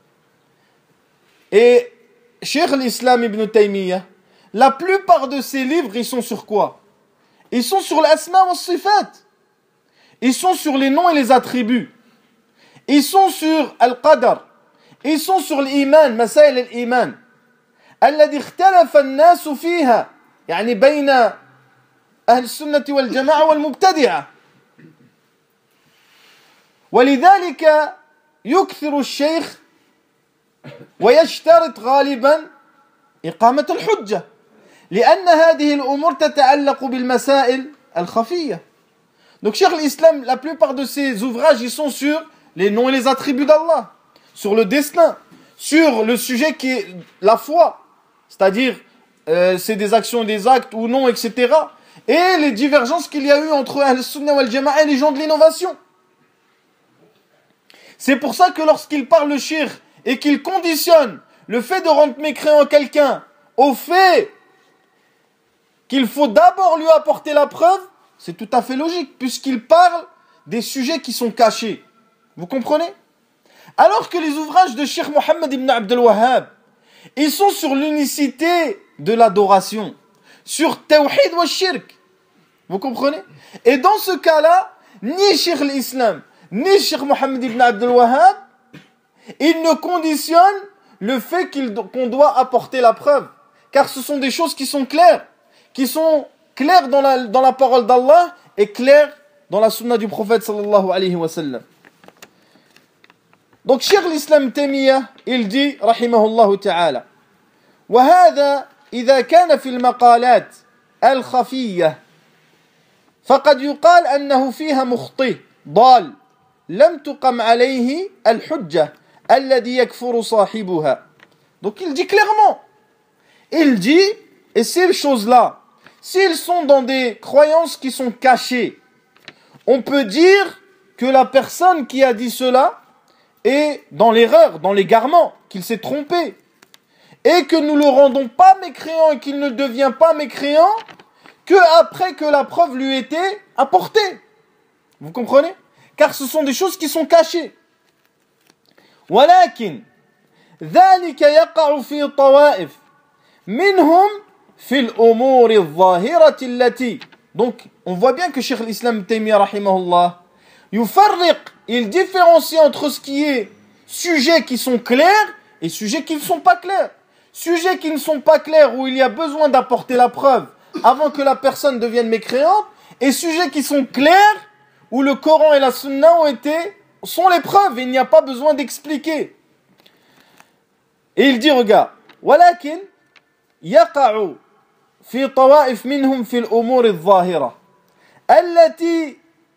et Cheikh l'Islam ibn Taymiyyah, la plupart de ses livres, ils sont sur quoi? Ils sont sur l'asma wa al-sifat. Ils sont sur les noms et les attributs. Ils sont sur al-qadar. Ils sont sur l'iman, masail al-iman. الذي اختلف الناس فيها يعني بين أهل السنة والجماعة والمبتدعة. ولذلك يكثر الشيخ ويشترط غالبا إقامة الحجة لأن هذه الأمور تتعلق بالمسائل الخفية. Donc Cheikh l'Islam, la plupart de ses ouvrages, ils sont sur les noms et les attributs d'Allah, sur le destin, sur le sujet qui est la foi, c'est-à-dire c'est des actions et des actes ou non, etc. Et les divergences qu'il y a eu entre Ahl-Sunnah wal Jama'a et les gens de l'innovation. C'est pour ça que lorsqu'il parle le shirk et qu'il conditionne le fait de rendre mécréant quelqu'un au fait qu'il faut d'abord lui apporter la preuve, c'est tout à fait logique, puisqu'il parle des sujets qui sont cachés. Vous comprenez? Alors que les ouvrages de Cheikh Mohammed ibn Abd al-Wahhab, ils sont sur l'unicité de l'adoration, sur tawhid wa shirk. Vous comprenez? Et dans ce cas-là, ni Cheikh l'Islam, ni Cheikh Mohammed ibn Abd al-Wahhab, ils ne conditionnent le fait qu'on doit apporter la preuve. Car ce sont des choses qui sont claires dans la parole d'Allah et claires dans la sunna du prophète sallallahu alayhi wa sallam. Donc Cheikh l'Islam Taymiyyah, il dit rahimahullah ta'ala, وهذا إذا كان في المقالات الخفية فقد يقال أنه فيها مخطئ ضال لم تقم عليه الحجة الذي يكفر صاحبها. Donc il dit clairement, il dit, et ces choses-là, s'ils sont dans des croyances qui sont cachées, on peut dire que la personne qui a dit cela est dans l'erreur, dans l'égarement, qu'il s'est trompé, et que nous ne le rendons pas mécréant et qu'il ne devient pas mécréant que après que la preuve lui ait été apportée. Vous comprenez? Car ce sont des choses qui sont cachées. ولكن ذلك يقع في طوائف منهم في الأمور الظاهرة التي. Donc on voit bien que Cheikh l'Islam Taymiyyah rahimahullah يفرق, il différencie entre ce qui est sujets qui sont clairs et sujets qui ne sont pas clairs. Sujets qui ne sont pas clairs où il y a besoin d'apporter la preuve avant que la personne devienne mécréante, et sujets qui sont clairs où le Coran et la Sunna sont les preuves et il n'y a pas besoin d'expliquer. Et il dit, regarde, ولكن يقع في طوائف منهم في الأمور الظاهرة التي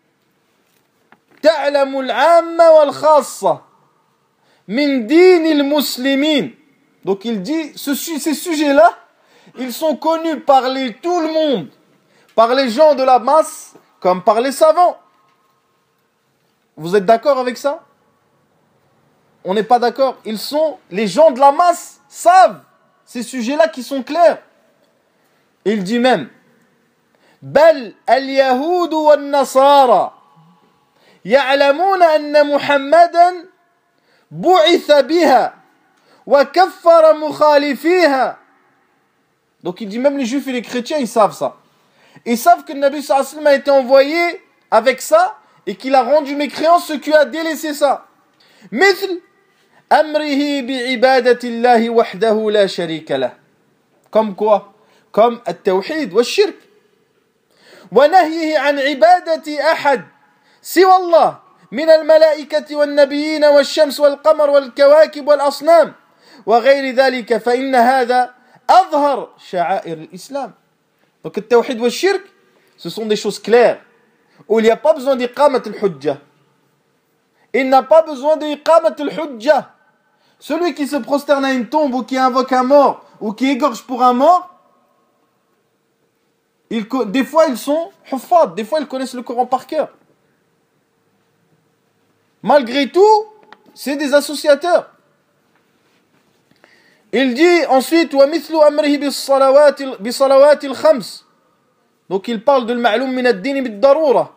تعلم العامة والخاصة من دين المسلمين. Donc il dit, ces sujets-là, ils sont connus par tout le monde, par les gens de la masse, comme par les savants. Vous êtes d'accord avec ça? On n'est pas d'accord. Les gens de la masse savent ces sujets-là qui sont clairs. Il dit même, بل اليهود والنصارى يعلمون أن محمدا بعث بها وكفر مخالفيها. Donc il dit même les juifs et les chrétiens, ils savent ça. Ils savent que le Nabi sallallahu alayhi wa sallam a été envoyé avec ça et qu'il a rendu mécréant ceux qui a délaissé ça. مثل أمره بعبادة الله وحده لا شريك له. Comme quoi? comme التوحيد والشرك ونهيه عن عبادة أحد سوى الله من الملائكة والنبيين والشمس والقمر والكواكب والأصنام وغير ذلك فإن هذا أظهر شعائر الإسلام. Donc التوحيد والشرك, ce sont des choses claires où il n'y a pas besoin d'iqamat al-hujjah. Il n'a pas besoin d'iqamat al-hujjah. Celui qui se prosterne à une tombe ou qui invoque un mort ou qui égorge pour un mort, des fois ils sont huffad, des fois ils connaissent le Coran par cœur. Malgré tout, c'est des associateurs. Il dit ensuite وَمِثْلُ أَمْرِهِ بِصَلَوَاتِ الْخَمْسِ. Donc il parle de المعلوم من الدين بالضرورة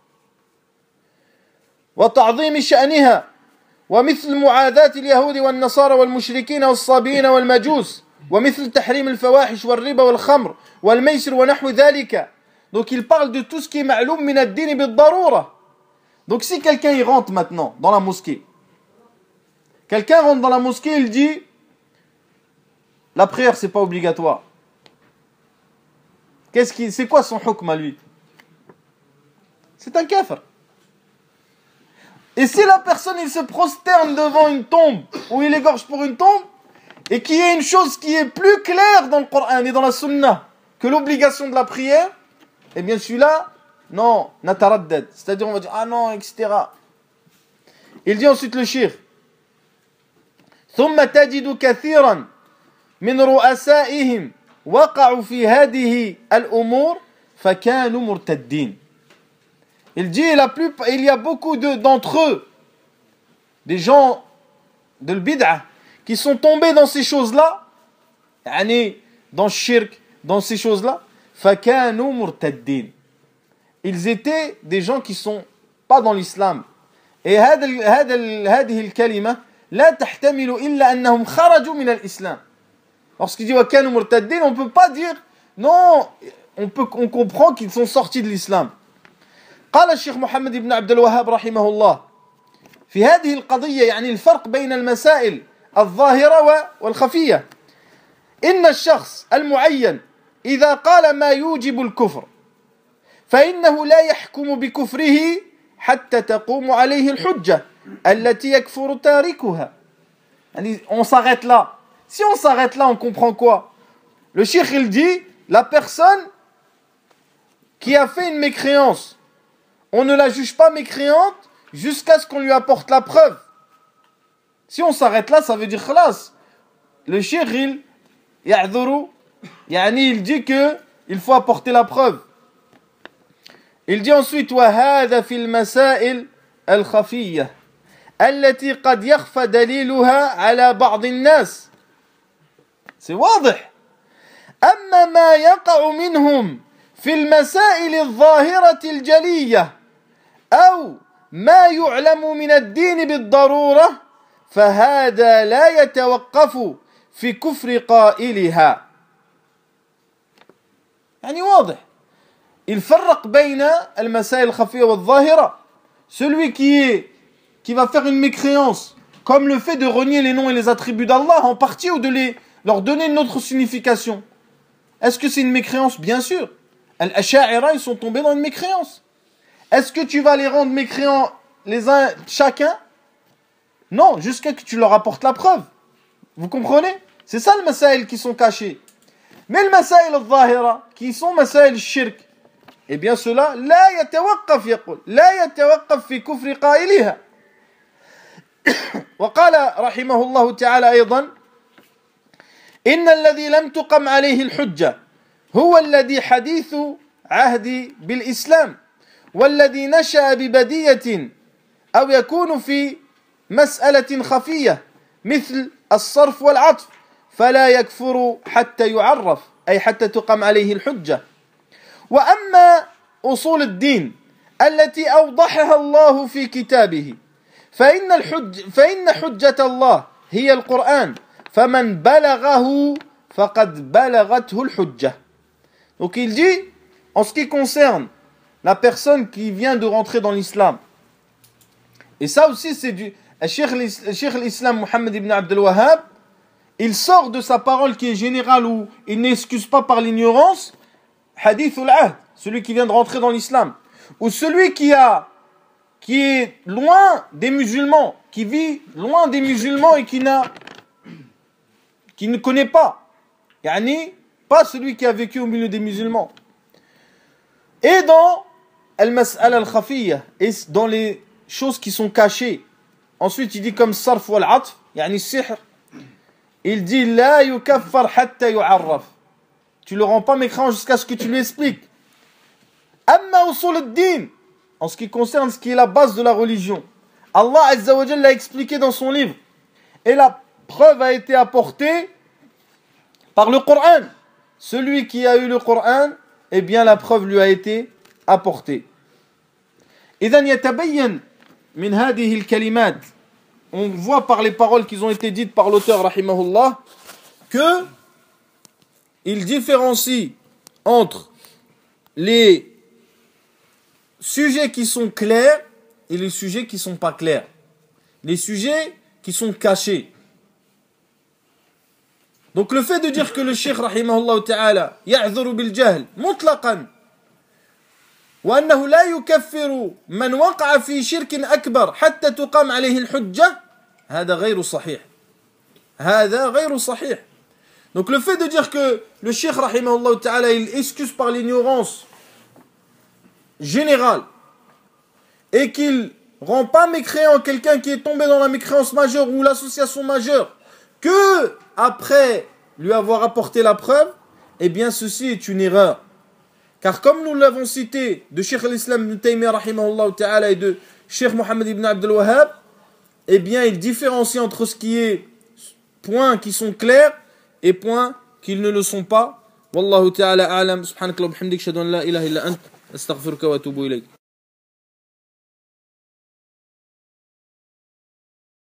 وتعظيم شأنها ومثل معاداة اليهود والنصارى والمشركين والصابئين والمجوس ومثل تحريم الفواحش والربا والخمر والميسر ونحو ذلك. Donc il parle de tout ce qui est معلوم من الدين بالضرورة. Donc si quelqu'un il rentre maintenant dans la mosquée, quelqu'un rentre dans la mosquée, il dit la prière c'est pas obligatoire. C'est quoi son hukm à lui? C'est un kafir. Et si la personne il se prosterne devant une tombe ou il égorge pour une tombe et qu'il y ait une chose qui est plus claire dans le Coran et dans la Sunna que l'obligation de la prière, eh bien celui-là, non, nataraddad. C'est-à-dire on va dire ah non, etc. Il dit ensuite le shir. ثم تجد كثيرا من رؤسائهم وقعوا في هذه الأمور فكانوا مرتدين. Il dit il y a beaucoup d'entre eux, des gens de l'bid'ah, qui sont tombés dans ces choses-là, dans le shirk, dans ces choses-là, فكانوا مرتدين. Ils étaient des gens qui sont pas dans l'islam. Et هذه الكلمة لا تحتمل إلا أنهم خرجوا من الإسلام. Lorsqu'il dit وكانوا مرتدين, on ne peut pas dire non, on comprend qu'ils sont sortis de l'islam. قال الشيخ محمد بن عبد الوهاب رحمه الله في هذه القضية يعني الفرق بين المسائل الظاهرة والخفية إن الشخص المعين إذا قال ما يوجب الكفر فإنه لا يحكم بكفره حتى تقوم عليه الحجة التي يكفر تاركها. يعني on s'arrête là. Si on s'arrête là, on comprend quoi? Le cheikh il dit la personne qui a fait une mécréance, on ne la juge pas mécréante jusqu'à ce qu'on lui apporte la preuve. Si on s'arrête là, ça veut dire khalas. Le cheikh il ya'dhuru, il dit que il faut apporter la preuve. Il dit ensuite وهذا في المسائل الخفية التي قد يخفى دليلها على بعض الناس. C'est واضح. أما ما يقع منهم في المسائل الظاهرة الجلية أو ما يعلم من الدين بالضرورة فهذا لا يتوقف في كفر قائلها. يعني واضح. Il فرق بين المسائل الخفية والظاهرة. Celui qui va faire une mécréance, comme le fait de renier les noms et les attributs d'Allah en partie ou de leur donner une autre signification. Est-ce que c'est une mécréance? Bien sûr. Al-Asha'ira, ils sont tombés dans une mécréance. Est-ce que tu vas les rendre mécréants les uns chacun? Non, jusqu'à que tu leur apportes la preuve. Vous comprenez? C'est ça les masaïl qui sont cachés. Mais les masaïl al-Zahira, qui sont masaïl shirk, eh bien cela, لا يتوقف يقول لا يتوقف في كفر قائلها. وقال رحمه الله تعالى أيضا إن الذي لم تقم عليه الحجة هو الذي حديث عهد بالإسلام والذي نشأ ببدية أو يكون في مسألة خفية مثل الصرف والعطف فلا يكفر حتى يعرف أي حتى تقم عليه الحجة. وأما أصول الدين التي أوضحها الله في كتابه فإن حجة الله هي القرآن فمن بلغه فقد بلغته الحجة. Donc il dit, en ce qui concerne la personne qui vient de rentrer dans l'islam, et ça aussi c'est du Cheikh l'Islam Mohammed ibn Abdel Wahhab, il sort de sa parole qui est générale ou il n'excuse pas par l'ignorance, hadith al-ahd, celui qui vient de rentrer dans l'islam, ou celui qui est loin des musulmans, qui vit loin des musulmans et qui ne connaît pas, yani, pas celui qui a vécu au milieu des musulmans. Et dans al-mas'ala al-khafiyya, et dans les choses qui sont cachées. Ensuite, il dit comme sarf wal atf, yani sihr, il dit la yukaffar hatta yu'arraf. Tu le rends pas mécréant jusqu'à ce que tu lui expliques. Amma usul ad-din, en ce qui concerne ce qui est la base de la religion, Allah Azza wa Jalla l'a expliqué dans son livre. Et la preuve a été apportée par le Coran. Celui qui a eu le Coran, eh bien la preuve lui a été apportée. إذن يتبين من هذه الكلمات, on voit par les paroles qui ont été dites par l'auteur rahimahullah que il différencie entre les sujets qui sont clairs et les sujets qui ne sont pas clairs. Les sujets qui sont cachés. Donc le fait de dire que le cheikh rahimahullah ta'ala ya'dhuru bil jahl mutlaqan وأنه لا يكفر من وقع في شرك أكبر حتى تقام عليه الحجة هذا غير صحيح. هذا غير صحيح. Donc le fait de dire que le cheikh rahimahullah ta'ala il excuse par l'ignorance générale et qu'il rend pas mécréant quelqu'un qui est tombé dans la mécréance majeure ou l'association majeure que après lui avoir apporté la preuve, eh bien ceci est une erreur. Car comme nous l'avons cité de Cheikh al-Islam ibn Taymiyyah rahimahullah ta'ala et de Cheikh Mohammed ibn Abdul Wahhab, eh bien il différencie entre ce qui est points qui sont clairs et points qui ne le sont pas. Wallahu ta'ala a'lam. Subhanakallahumma wa bihamdika ashhadu an la ilaha illa ant astaghfiruka wa atubu ilayk.